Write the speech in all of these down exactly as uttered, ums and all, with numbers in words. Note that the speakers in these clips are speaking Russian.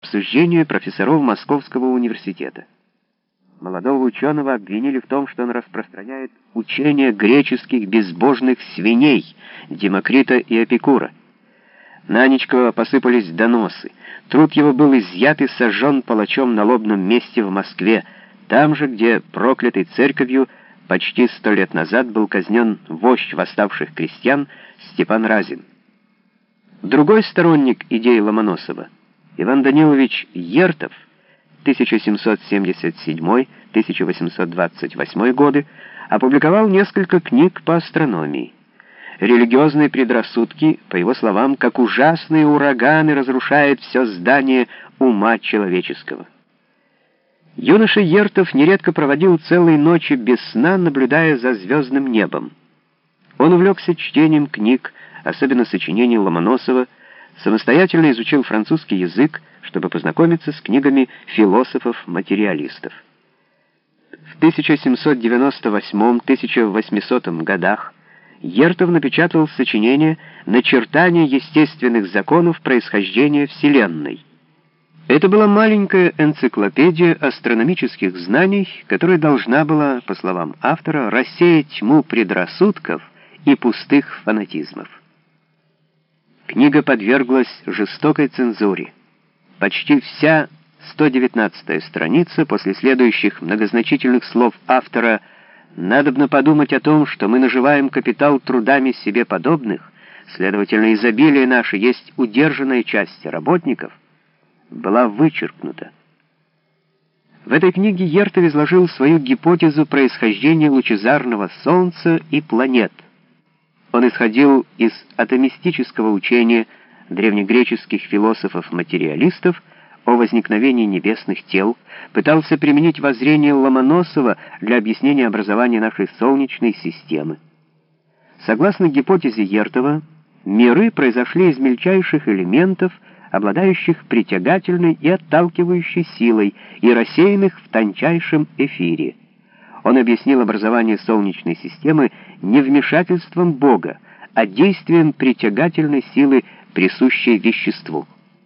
обсуждению профессоров Московского университета. Молодого ученого обвинили в том, что он распространяет учение греческих безбожных свиней Демокрита и Эпикура. На Аничкова посыпались доносы. Труд его был изъят и сожжен палачом на лобном месте в Москве, там же, где проклятой церковью почти сто лет назад был казнен вождь восставших крестьян Степан Разин. Другой сторонник идеи Ломоносова, Иван Данилович Ертов, тысяча семьсот семьдесят седьмой — тысяча восемьсот двадцать восьмой годы, опубликовал несколько книг по астрономии. Религиозные предрассудки, по его словам, как ужасные ураганы разрушают все здание ума человеческого. Юноша Ертов нередко проводил целые ночи без сна, наблюдая за звездным небом. Он увлекся чтением книг, особенно сочинений Ломоносова, самостоятельно изучил французский язык, чтобы познакомиться с книгами философов-материалистов. В тысяча семьсот девяносто восьмом — тысяча восьмисотом годах Ертов напечатал сочинение «Начертание естественных законов происхождения Вселенной». Это была маленькая энциклопедия астрономических знаний, которая должна была, по словам автора, рассеять тьму предрассудков и пустых фанатизмов. Книга подверглась жестокой цензуре. Почти вся сто девятнадцатая страница после следующих многозначительных слов автора «Надобно подумать о том, что мы наживаем капитал трудами себе подобных, следовательно, изобилие наше есть удержанная часть работников», была вычеркнута. В этой книге Ертов изложил свою гипотезу происхождения лучезарного Солнца и планет. Он исходил из атомистического учения древнегреческих философов-материалистов о возникновении небесных тел, пытался применить воззрение Ломоносова для объяснения образования нашей Солнечной системы. Согласно гипотезе Ертова, миры произошли из мельчайших элементов, обладающих притягательной и отталкивающей силой и рассеянных в тончайшем эфире. Он объяснил образование Солнечной системы не вмешательством Бога, а действием притягательной силы, присущей веществу.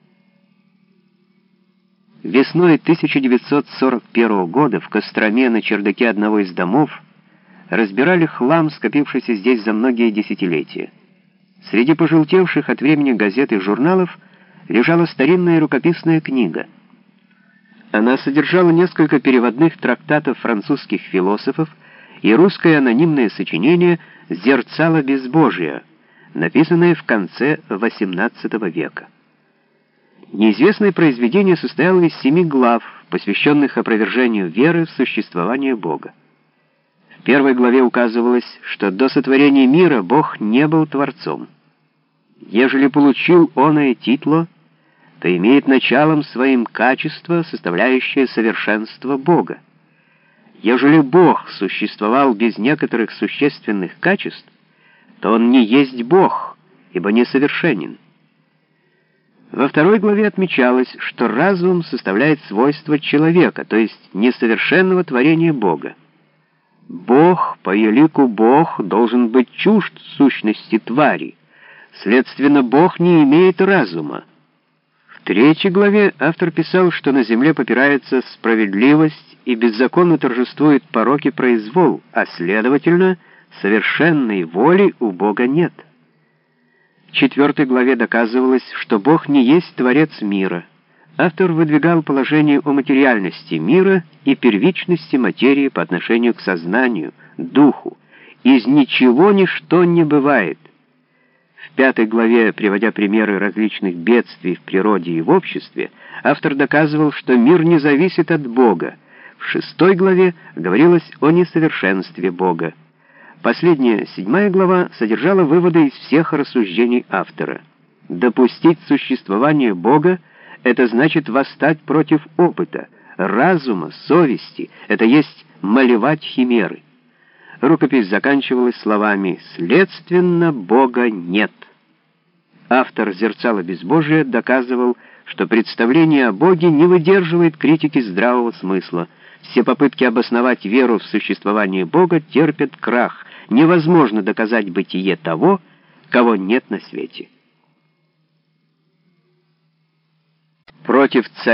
Весной тысяча девятьсот сорок первого года в Костроме на чердаке одного из домов разбирали хлам, скопившийся здесь за многие десятилетия. Среди пожелтевших от времени газет и журналов лежала старинная рукописная книга. Она содержала несколько переводных трактатов французских философов и русское анонимное сочинение «Зерцало безбожия», написанное в конце восемнадцатого века. Неизвестное произведение состояло из семи глав, посвященных опровержению веры в существование Бога. В первой главе указывалось, что до сотворения мира Бог не был Творцом. Ежели получил оное титло, то имеет началом своим качество, составляющее совершенство Бога. Ежели Бог существовал без некоторых существенных качеств, то Он не есть Бог, ибо несовершенен. Во второй главе отмечалось, что разум составляет свойства человека, то есть несовершенного творения Бога. Бог, по елику Бог, должен быть чужд сущности твари. Следственно, Бог не имеет разума. В третьей главе автор писал, что на земле попирается справедливость и беззаконно торжествует порок и произвол, а следовательно, совершенной воли у Бога нет. В четвертой главе доказывалось, что Бог не есть творец мира. Автор выдвигал положение о материальности мира и первичности материи по отношению к сознанию, духу. Из ничего ничто не бывает. В пятой главе, приводя примеры различных бедствий в природе и в обществе, автор доказывал, что мир не зависит от Бога. В шестой главе говорилось о несовершенстве Бога. Последняя, седьмая глава, содержала выводы из всех рассуждений автора. Допустить существование Бога — это значит восстать против опыта, разума, совести, это есть малевать химеры. Рукопись заканчивалась словами «Следственно, Бога нет». Автор «Зерцала безбожия» доказывал, что представление о Боге не выдерживает критики здравого смысла. Все попытки обосновать веру в существование Бога терпят крах. Невозможно доказать бытие того, кого нет на свете. Против царя